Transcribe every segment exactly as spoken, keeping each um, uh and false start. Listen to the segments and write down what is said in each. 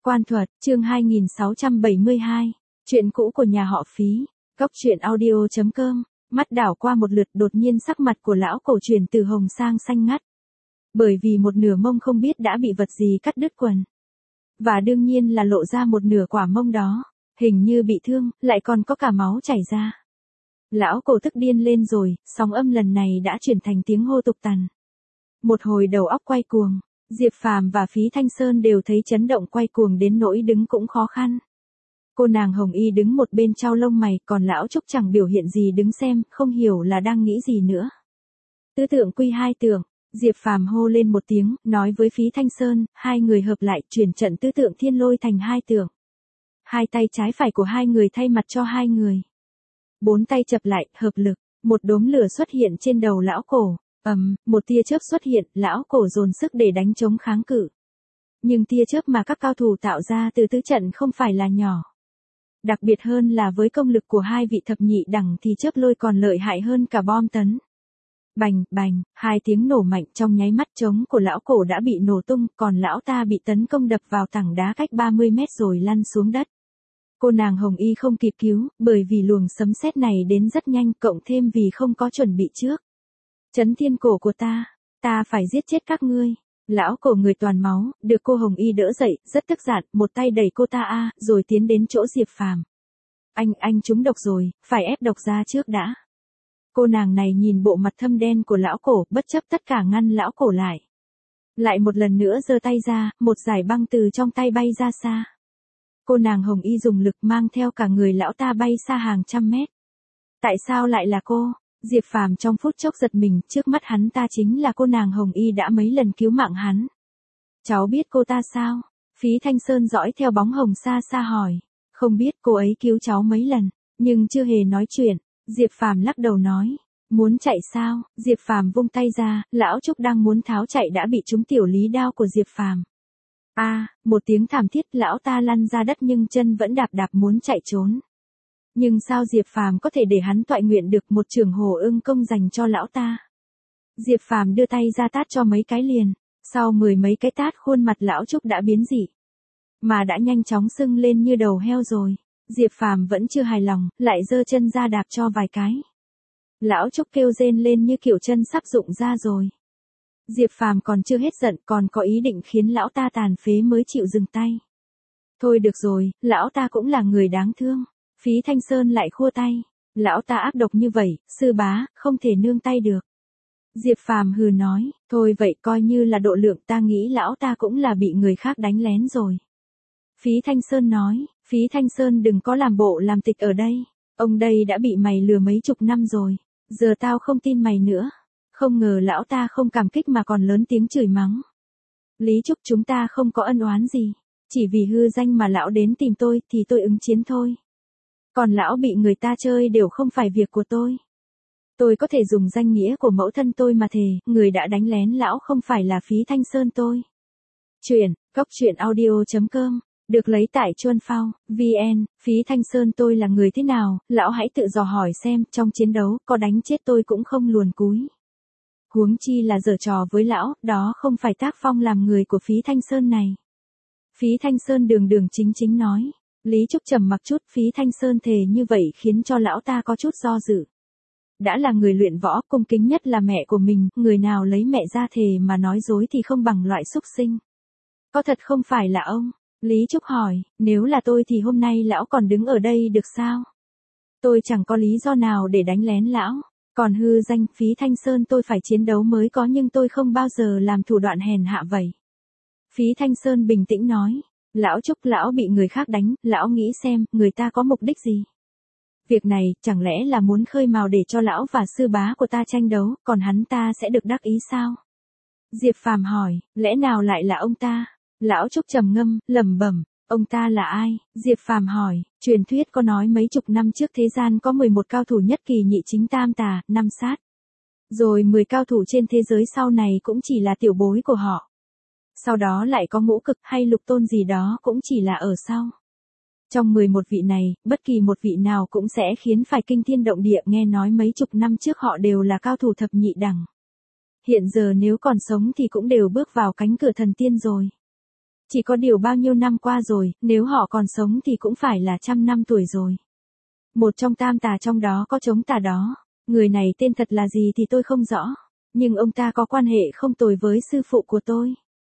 Quan thuật, chương hai nghìn sáu trăm bảy mươi hai. Chuyện cũ của nhà họ Phí. Góc truyện audio chấm com. Mắt đảo qua một lượt, đột nhiên sắc mặt của lão cổ chuyển từ hồng sang xanh ngắt. Bởi vì một nửa mông không biết đã bị vật gì cắt đứt quần. Và đương nhiên là lộ ra một nửa quả mông đó. Hình như bị thương, lại còn có cả máu chảy ra. Lão cổ tức điên lên rồi, sóng âm lần này đã chuyển thành tiếng hô tục tằn. Một hồi đầu óc quay cuồng. Diệp Phàm và Phí Thanh Sơn đều thấy chấn động quay cuồng đến nỗi đứng cũng khó khăn. Cô nàng Hồng Y đứng một bên trao lông mày, còn lão Trúc chẳng biểu hiện gì đứng xem, không hiểu là đang nghĩ gì nữa. Tứ tượng quy hai tượng, Diệp Phàm hô lên một tiếng, nói với Phí Thanh Sơn, hai người hợp lại, chuyển trận tứ tượng thiên lôi thành hai tượng. Hai tay trái phải của hai người thay mặt cho hai người. Bốn tay chập lại, hợp lực, một đốm lửa xuất hiện trên đầu lão cổ. Ầm, um, một tia chớp xuất hiện, lão cổ dồn sức để đánh chống kháng cự. Nhưng tia chớp mà các cao thủ tạo ra từ tứ trận không phải là nhỏ. Đặc biệt hơn là với công lực của hai vị thập nhị đẳng thì chớp lôi còn lợi hại hơn cả bom tấn. Bành, bành, hai tiếng nổ mạnh, trong nháy mắt trống của lão cổ đã bị nổ tung, còn lão ta bị tấn công đập vào tảng đá cách ba mươi mét rồi lăn xuống đất. Cô nàng Hồng Y không kịp cứu, bởi vì luồng sấm sét này đến rất nhanh, cộng thêm vì không có chuẩn bị trước. Chấn thiên cổ của ta, ta phải giết chết các ngươi. Lão cổ người toàn máu, được cô Hồng Y đỡ dậy, rất tức giận, một tay đẩy cô ta a, rồi tiến đến chỗ Diệp Phàm. Anh, anh trúng độc rồi, phải ép độc ra trước đã. Cô nàng này nhìn bộ mặt thâm đen của lão cổ, bất chấp tất cả ngăn lão cổ lại. Lại một lần nữa giơ tay ra, một dải băng từ trong tay bay ra xa. Cô nàng Hồng Y dùng lực mang theo cả người lão ta bay xa hàng trăm mét. Tại sao lại là cô? Diệp Phàm trong phút chốc giật mình, trước mắt hắn ta chính là cô nàng Hồng Y đã mấy lần cứu mạng hắn. Cháu biết cô ta sao? Phí Thanh Sơn dõi theo bóng hồng xa xa hỏi. Không biết, cô ấy cứu cháu mấy lần, nhưng chưa hề nói chuyện. Diệp Phàm lắc đầu nói. Muốn chạy sao? Diệp Phàm vung tay ra, lão Trúc đang muốn tháo chạy đã bị trúng tiểu lý đao của Diệp Phàm. A, à, một tiếng thảm thiết, lão ta lăn ra đất nhưng chân vẫn đạp đạp muốn chạy trốn. Nhưng sao Diệp Phàm có thể để hắn toại nguyện được, một trường hồ ưng công dành cho lão ta. Diệp Phàm đưa tay ra tát cho mấy cái liền, sau mười mấy cái tát khuôn mặt lão Trúc đã biến dị. Mà đã nhanh chóng sưng lên như đầu heo rồi. Diệp Phàm vẫn chưa hài lòng, lại giơ chân ra đạp cho vài cái. Lão Trúc kêu rên lên như kiểu chân sắp rụng ra rồi. Diệp Phàm còn chưa hết giận, còn có ý định khiến lão ta tàn phế mới chịu dừng tay. Thôi được rồi, lão ta cũng là người đáng thương. Phí Thanh Sơn lại khua tay. Lão ta ác độc như vậy, sư bá, không thể nương tay được. Diệp Phàm hừ nói, thôi vậy coi như là độ lượng, ta nghĩ lão ta cũng là bị người khác đánh lén rồi. Phí Thanh Sơn nói, Phí Thanh Sơn đừng có làm bộ làm tịch ở đây. Ông đây đã bị mày lừa mấy chục năm rồi. Giờ tao không tin mày nữa. Không ngờ lão ta không cảm kích mà còn lớn tiếng chửi mắng. Lý Trúc, chúng ta không có ân oán gì. Chỉ vì hư danh mà lão đến tìm tôi thì tôi ứng chiến thôi. Còn lão bị người ta chơi đều không phải việc của tôi. Tôi có thể dùng danh nghĩa của mẫu thân tôi mà thề, người đã đánh lén lão không phải là Phí Thanh Sơn tôi. Chuyện, góc truyện audio chấm com, được lấy tại Chuan Phao, vn, Phí Thanh Sơn tôi là người thế nào, lão hãy tự dò hỏi xem, trong chiến đấu, có đánh chết tôi cũng không luồn cúi. Huống chi là giở trò với lão, đó không phải tác phong làm người của Phí Thanh Sơn này. Phí Thanh Sơn đường đường chính chính nói. Lý Trúc trầm mặc chút, Phí Thanh Sơn thề như vậy khiến cho lão ta có chút do dự. Đã là người luyện võ, cung kính nhất là mẹ của mình, người nào lấy mẹ ra thề mà nói dối thì không bằng loại xúc sinh. Có thật không phải là ông? Lý Trúc hỏi, nếu là tôi thì hôm nay lão còn đứng ở đây được sao? Tôi chẳng có lý do nào để đánh lén lão. Còn hư danh, Phí Thanh Sơn tôi phải chiến đấu mới có, nhưng tôi không bao giờ làm thủ đoạn hèn hạ vậy. Phí Thanh Sơn bình tĩnh nói. Lão Trúc, lão bị người khác đánh, lão nghĩ xem, người ta có mục đích gì? Việc này, chẳng lẽ là muốn khơi mào để cho lão và sư bá của ta tranh đấu, còn hắn ta sẽ được đắc ý sao? Diệp Phàm hỏi, lẽ nào lại là ông ta? Lão Trúc trầm ngâm, lẩm bẩm, ông ta là ai? Diệp Phàm hỏi, truyền thuyết có nói mấy chục năm trước thế gian có mười một cao thủ nhất kỳ nhị chính tam tà, năm sát. Rồi mười cao thủ trên thế giới sau này cũng chỉ là tiểu bối của họ. Sau đó lại có ngũ cực hay lục tôn gì đó cũng chỉ là ở sau. Trong mười một vị này, bất kỳ một vị nào cũng sẽ khiến phải kinh thiên động địa, nghe nói mấy chục năm trước họ đều là cao thủ thập nhị đẳng. Hiện giờ nếu còn sống thì cũng đều bước vào cánh cửa thần tiên rồi. Chỉ có điều bao nhiêu năm qua rồi, nếu họ còn sống thì cũng phải là trăm năm tuổi rồi. Một trong tam tà trong đó có chống tà đó. Người này tên thật là gì thì tôi không rõ. Nhưng ông ta có quan hệ không tồi với sư phụ của tôi.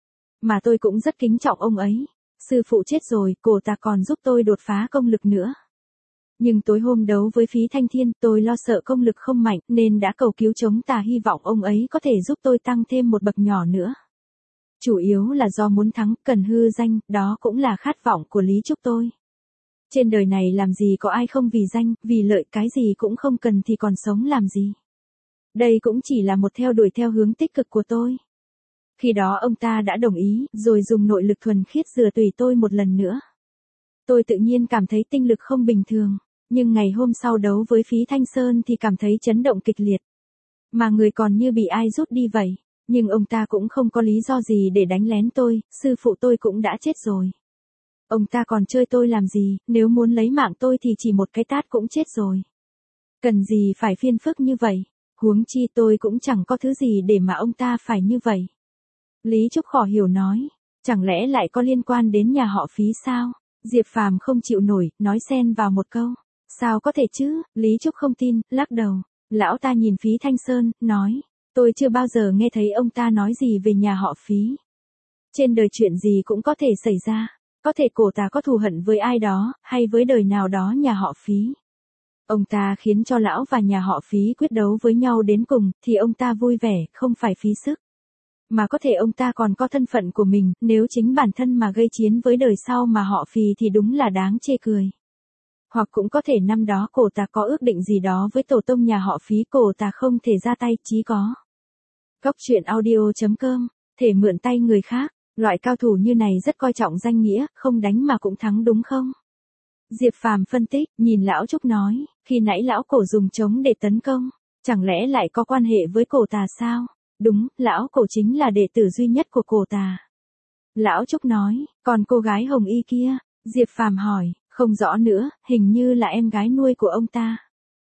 Mà tôi cũng rất kính trọng ông ấy. Sư phụ chết rồi, cổ tà còn giúp tôi đột phá công lực nữa. Nhưng tối hôm đấu với Phí Thanh Thiên, tôi lo sợ công lực không mạnh, nên đã cầu cứu chống tà hy vọng ông ấy có thể giúp tôi tăng thêm một bậc nhỏ nữa. Chủ yếu là do muốn thắng, cần hư danh, đó cũng là khát vọng của Lý Trúc tôi. Trên đời này làm gì có ai không vì danh, vì lợi, cái gì cũng không cần thì còn sống làm gì. Đây cũng chỉ là một theo đuổi theo hướng tích cực của tôi. Khi đó ông ta đã đồng ý, rồi dùng nội lực thuần khiết rửa tùy tôi một lần nữa. Tôi tự nhiên cảm thấy tinh lực không bình thường, nhưng ngày hôm sau đấu với Phí Thanh Sơn thì cảm thấy chấn động kịch liệt. Mà người còn như bị ai rút đi vậy, nhưng ông ta cũng không có lý do gì để đánh lén tôi, sư phụ tôi cũng đã chết rồi. Ông ta còn chơi tôi làm gì, nếu muốn lấy mạng tôi thì chỉ một cái tát cũng chết rồi. Cần gì phải phiền phức như vậy, huống chi tôi cũng chẳng có thứ gì để mà ông ta phải như vậy. Lý Trúc khó hiểu nói, chẳng lẽ lại có liên quan đến nhà họ Phí sao? Diệp Phàm không chịu nổi, nói xen vào một câu. Sao có thể chứ, Lý Trúc không tin, lắc đầu. Lão ta nhìn Phí Thanh Sơn, nói, tôi chưa bao giờ nghe thấy ông ta nói gì về nhà họ Phí. Trên đời chuyện gì cũng có thể xảy ra, có thể cổ tà có thù hận với ai đó, hay với đời nào đó nhà họ Phí. Ông ta khiến cho lão và nhà họ Phí quyết đấu với nhau đến cùng, thì ông ta vui vẻ, không phải phí sức. Mà có thể ông ta còn có thân phận của mình, nếu chính bản thân mà gây chiến với đời sau mà họ Phí thì đúng là đáng chê cười. Hoặc cũng có thể năm đó cổ tà có ước định gì đó với tổ tông nhà họ Phí, cổ tà không thể ra tay, chí có. Góc truyện audio chấm com, thể mượn tay người khác, loại cao thủ như này rất coi trọng danh nghĩa, không đánh mà cũng thắng đúng không? Diệp Phàm phân tích, nhìn lão Trúc nói, khi nãy lão cổ dùng trống để tấn công, chẳng lẽ lại có quan hệ với cổ tà sao? Đúng, lão cổ chính là đệ tử duy nhất của cổ tà. Lão Trúc nói, còn cô gái hồng y kia, Diệp Phàm hỏi, không rõ nữa, hình như là em gái nuôi của ông ta.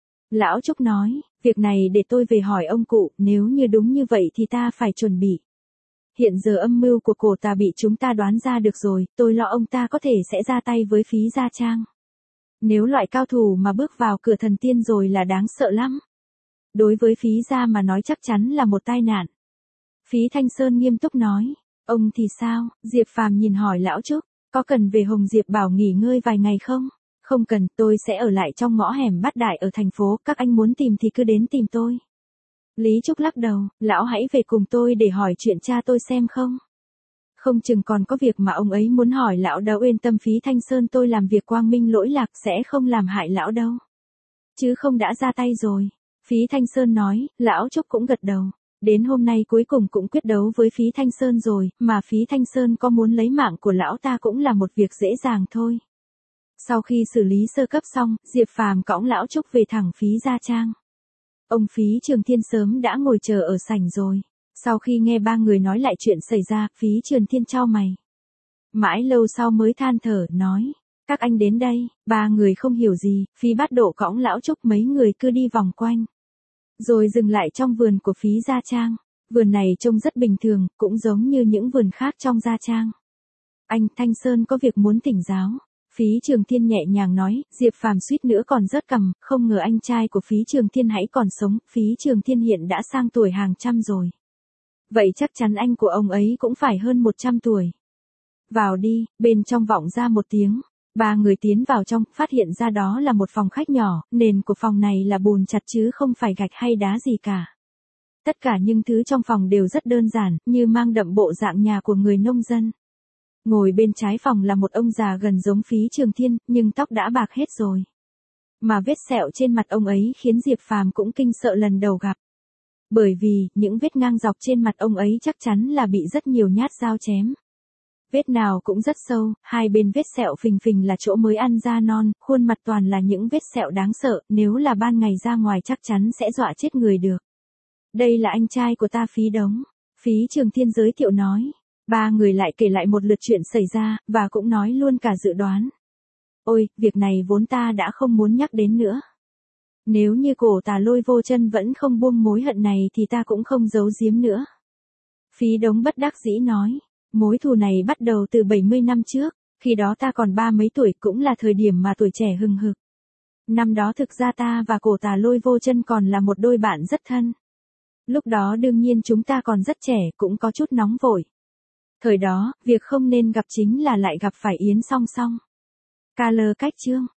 Lão Trúc nói, việc này để tôi về hỏi ông cụ, nếu như đúng như vậy thì ta phải chuẩn bị. Hiện giờ âm mưu của cổ tà bị chúng ta đoán ra được rồi, tôi lo ông ta có thể sẽ ra tay với Phí Gia Trang. Nếu loại cao thủ mà bước vào cửa thần tiên rồi là đáng sợ lắm. Đối với Phí Gia mà nói chắc chắn là một tai nạn. Phí Thanh Sơn nghiêm túc nói, ông thì sao? Diệp Phàm nhìn hỏi lão Trúc, có cần về Hồng Diệp Bảo nghỉ ngơi vài ngày không? Không cần, tôi sẽ ở lại trong ngõ hẻm Bát Đại ở thành phố, các anh muốn tìm thì cứ đến tìm tôi. Lý Trúc lắc đầu, lão hãy về cùng tôi để hỏi chuyện cha tôi xem không? Không chừng còn có việc mà ông ấy muốn hỏi lão đâu. Yên tâm, Phí Thanh Sơn tôi làm việc quang minh lỗi lạc, sẽ không làm hại lão đâu. Chứ không đã ra tay rồi. Phí Thanh Sơn nói, lão Trúc cũng gật đầu. Đến hôm nay cuối cùng cũng quyết đấu với Phí Thanh Sơn rồi, mà Phí Thanh Sơn có muốn lấy mạng của lão ta cũng là một việc dễ dàng thôi. Sau khi xử lý sơ cấp xong, Diệp Phàm cõng lão Trúc về thẳng Phí Gia Trang. Ông Phí Trường Thiên sớm đã ngồi chờ ở sảnh rồi. Sau khi nghe ba người nói lại chuyện xảy ra, Phí Trường Thiên chau mày. Mãi lâu sau mới than thở, nói, các anh đến đây. Ba người không hiểu gì, Phí Bát Độ cõng lão Trúc mấy người cứ đi vòng quanh. Rồi dừng lại trong vườn của Phí Gia Trang. Vườn này trông rất bình thường, cũng giống như những vườn khác trong Gia Trang. Anh Thanh Sơn có việc muốn thỉnh giáo. Phí Trường Thiên nhẹ nhàng nói, Diệp Phàm suýt nữa còn rớt cằm, không ngờ anh trai của Phí Trường Thiên hãy còn sống. Phí Trường Thiên hiện đã sang tuổi hàng trăm rồi. Vậy chắc chắn anh của ông ấy cũng phải hơn một trăm tuổi. Vào đi, bên trong vọng ra một tiếng. Ba người tiến vào trong, phát hiện ra đó là một phòng khách nhỏ, nền của phòng này là bùn chặt chứ không phải gạch hay đá gì cả. Tất cả những thứ trong phòng đều rất đơn giản, như mang đậm bộ dạng nhà của người nông dân. Ngồi bên trái phòng là một ông già gần giống Phí Trường Thiên, nhưng tóc đã bạc hết rồi. Mà vết sẹo trên mặt ông ấy khiến Diệp Phàm cũng kinh sợ lần đầu gặp. Bởi vì, những vết ngang dọc trên mặt ông ấy chắc chắn là bị rất nhiều nhát dao chém. Vết nào cũng rất sâu, hai bên vết sẹo phình phình là chỗ mới ăn da non, khuôn mặt toàn là những vết sẹo đáng sợ, nếu là ban ngày ra ngoài chắc chắn sẽ dọa chết người được. Đây là anh trai của ta Phí Đống. Phí Trường Thiên giới thiệu nói. Ba người lại kể lại một lượt chuyện xảy ra, và cũng nói luôn cả dự đoán. Ôi, việc này vốn ta đã không muốn nhắc đến nữa. Nếu như cổ tà Lôi Vô Chân vẫn không buông mối hận này thì ta cũng không giấu giếm nữa. Phí Đống bất đắc dĩ nói. Mối thù này bắt đầu từ bảy mươi năm trước, khi đó ta còn ba mấy tuổi, cũng là thời điểm mà tuổi trẻ hừng hực. Năm đó thực ra ta và cổ Tà Lôi Vô Chân còn là một đôi bạn rất thân. Lúc đó đương nhiên chúng ta còn rất trẻ, cũng có chút nóng vội. Thời đó, việc không nên gặp chính là lại gặp phải Yến Song Song. Ca lơ cách chương.